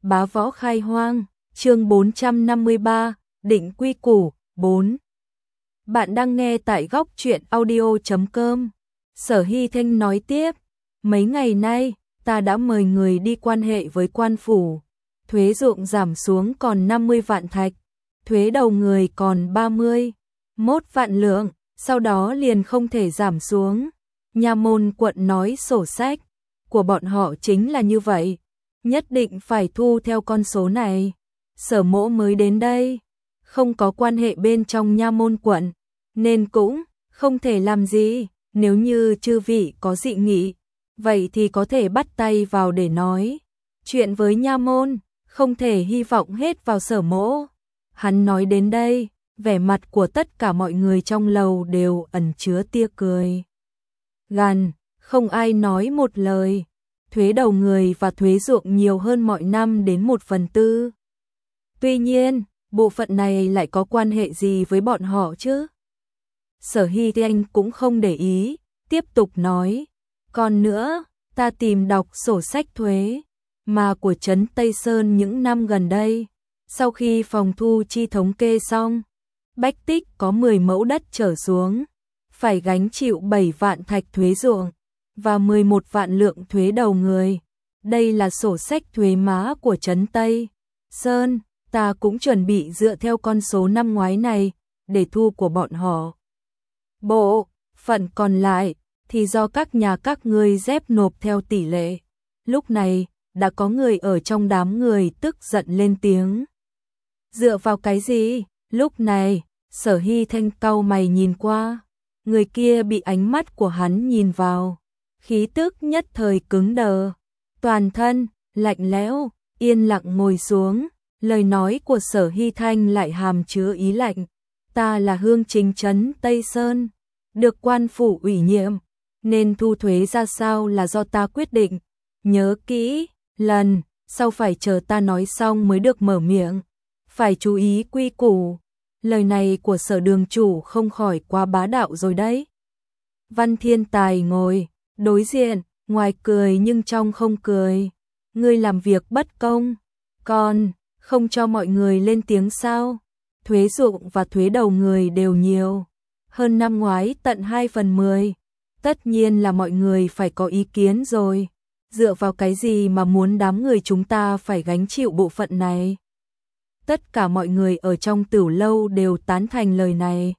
Bá võ khai hoang, chương 453, định quy củ, 4. Bạn đang nghe tại góc truyện audio.com. Sở Hy Thanh nói tiếp, mấy ngày nay, ta đã mời người đi quan hệ với quan phủ. Thuế ruộng giảm xuống còn 50 vạn thạch, thuế đầu người còn 31 vạn lượng, sau đó liền không thể giảm xuống. Nha môn quận nói sổ sách của bọn họ chính là như vậy, nhất định phải thu theo con số này. Sở Mỗ mới đến đây, không có quan hệ bên trong nha môn quận, nên cũng không thể làm gì. Nếu như chư vị có dị nghị, vậy thì có thể bắt tay vào để nói chuyện với nha môn, không thể hy vọng hết vào Sở Mỗ. Hắn nói đến đây, vẻ mặt của tất cả mọi người trong lầu đều ẩn chứa tia cười gằn, không ai nói một lời. Thuế đầu người và thuế ruộng nhiều hơn mọi năm đến 1/4. Tuy nhiên, bộ phận này lại có quan hệ gì với bọn họ chứ? Sở Hy Thanh cũng không để ý, tiếp tục nói, còn nữa, ta tìm đọc sổ sách thuế mà của trấn Tây Sơn những năm gần đây. Sau khi phòng thu chi thống kê xong, Bách Tích có 10 mẫu đất trở xuống, phải gánh chịu 7 vạn thạch thuế ruộng và 11 vạn lượng thuế đầu người. Đây là sổ sách thuế má của trấn Tây Sơn, ta cũng chuẩn bị dựa theo con số năm ngoái này để thu của bọn họ. Bộ phận còn lại thì do các nhà các ngươi dép nộp theo tỷ lệ. Lúc này, đã có người ở trong đám người tức giận lên tiếng. Dựa vào cái gì? Lúc này, Sở Hy Thanh cau mày nhìn qua, người kia bị ánh mắt của hắn nhìn vào, khí tức nhất thời cứng đờ, toàn thân lạnh lẽo, yên lặng ngồi xuống. Lời nói của Sở Hy Thanh lại hàm chứa ý lạnh, ta là hương chính trấn Tây Sơn, được quan phủ ủy nhiệm, nên thu thuế ra sao là do ta quyết định. Nhớ kỹ, lần sau phải chờ ta nói xong mới được mở miệng, phải chú ý quy củ. Lời này của Sở đường chủ không khỏi quá bá đạo rồi đấy. Văn Thiên Tài ngồi đối diện, ngoài cười nhưng trong không cười. Ngươi làm việc bất công, còn không cho mọi người lên tiếng sao? Thuế ruộng và thuế đầu người đều nhiều hơn năm ngoái tận 2/10. Tất nhiên là mọi người phải có ý kiến rồi. Dựa vào cái gì mà muốn đám người chúng ta phải gánh chịu bộ phận này? Tất cả mọi người ở trong Tửu lâu đều tán thành lời này.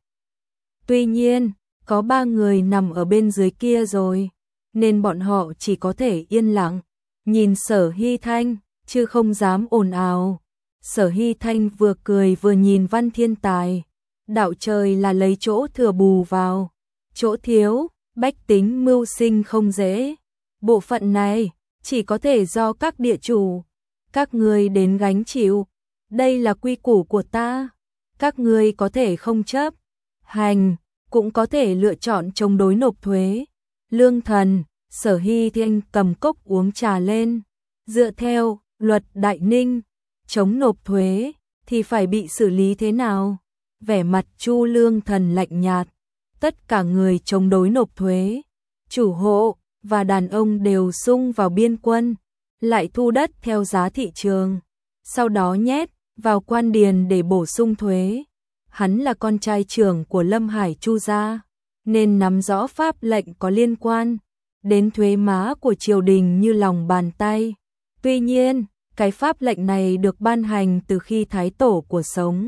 Tuy nhiên, có 3 người nằm ở bên dưới kia rồi, nên bọn họ chỉ có thể yên lặng nhìn Sở Hy Thanh, chứ không dám ồn ào. Sở Hy Thanh vừa cười vừa nhìn Văn Thiên Tài. Đạo trời là lấy chỗ thừa bù vào chỗ thiếu, bách tính mưu sinh không dễ. Bộ phận này chỉ có thể do các địa chủ, các ngươi đến gánh chịu. Đây là quy củ của ta. Các ngươi có thể không chấp hành, cũng có thể lựa chọn chống đối nộp thuế. Lương Thần, Sở Hy Thanh cầm cốc uống trà lên. Dựa theo luật Đại Ninh, chống nộp thuế thì phải bị xử lý thế nào? Vẻ mặt Chu Lương Thần lạnh nhạt. Tất cả người chống đối nộp thuế, chủ hộ và đàn ông đều xung vào biên quân, lại thu đất theo giá thị trường, sau đó nhét vào quan điền để bổ sung thuế. Hắn là con trai trưởng của Lâm Hải Chu gia, nên nắm rõ pháp lệnh có liên quan đến thuế má của triều đình như lòng bàn tay. Tuy nhiên, cái pháp lệnh này được ban hành từ khi Thái Tổ của sống.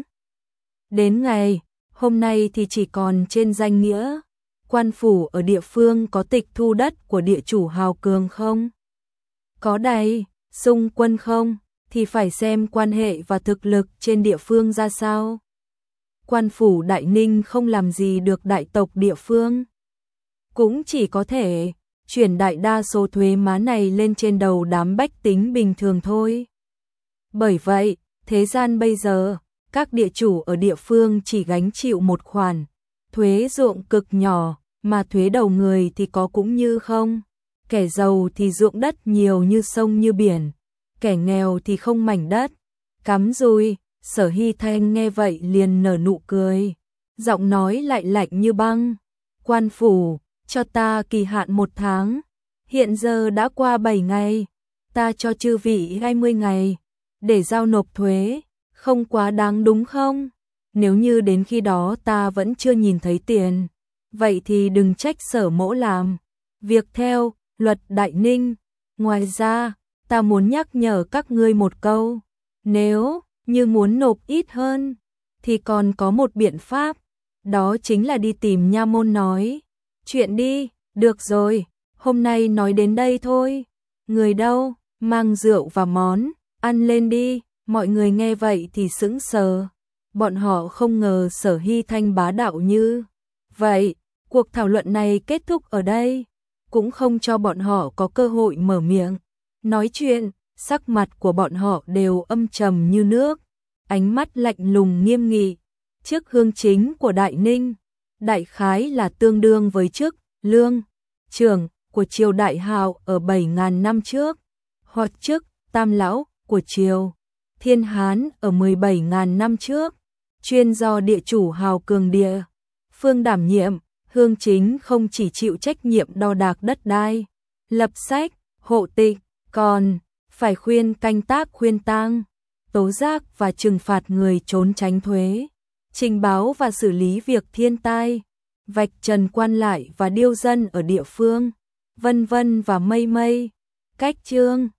Đến ngày hôm nay thì chỉ còn trên danh nghĩa. Quan phủ ở địa phương có tịch thu đất của địa chủ hào cường không? Có đầy xung quân không? Thì phải xem quan hệ và thực lực trên địa phương ra sao. Quan phủ Đại Ninh không làm gì được đại tộc địa phương, cũng chỉ có thể chuyển đại đa số thuế má này lên trên đầu đám bách tính bình thường thôi. Bởi vậy, thế gian bây giờ, các địa chủ ở địa phương chỉ gánh chịu một khoản thuế ruộng cực nhỏ, mà thuế đầu người thì có cũng như không. Kẻ giàu thì ruộng đất nhiều như sông như biển, kẻ nghèo thì không mảnh đất. Cắm dùi. Sở Hy Thanh nghe vậy liền nở nụ cười, giọng nói lại lạnh như băng. Quan phủ, cho ta kỳ hạn 1 tháng, hiện giờ đã qua 7 ngày, ta cho chư vị 20 ngày, để giao nộp thuế, không quá đáng đúng không? Nếu như đến khi đó ta vẫn chưa nhìn thấy tiền, vậy thì đừng trách Sở Mỗ làm việc theo luật Đại Ninh. Ngoài ra, ta muốn nhắc nhở các ngươi một câu, nếu như muốn nộp ít hơn, thì còn có một biện pháp, đó chính là đi tìm nha môn nói chuyện đi. Được rồi, hôm nay nói đến đây thôi. Người đâu, mang rượu và món, ăn lên đi. Mọi người nghe vậy thì sững sờ. Bọn họ không ngờ Sở Hy Thanh bá đạo như vậy. Cuộc thảo luận này kết thúc ở đây, cũng không cho bọn họ có cơ hội mở miệng nói chuyện. Sắc mặt của bọn họ đều âm trầm như nước, ánh mắt lạnh lùng nghiêm nghị. Chức hương chính của Đại Ninh, đại khái là tương đương với chức lương trưởng của triều Đại Hào ở 7.000 năm trước, hoặc chức tam lão của triều Thiên Hán ở 17.000 năm trước, chuyên do địa chủ hào cường địa phương đảm nhiệm. Hương chính không chỉ chịu trách nhiệm đo đạc đất đai, lập sách, hộ tịch, còn phải khuyên canh tác khuyên tang, tố giác và trừng phạt người trốn tránh thuế, trình báo và xử lý việc thiên tai, vạch trần quan lại và điêu dân ở địa phương, vân vân và mây mây. Cách chương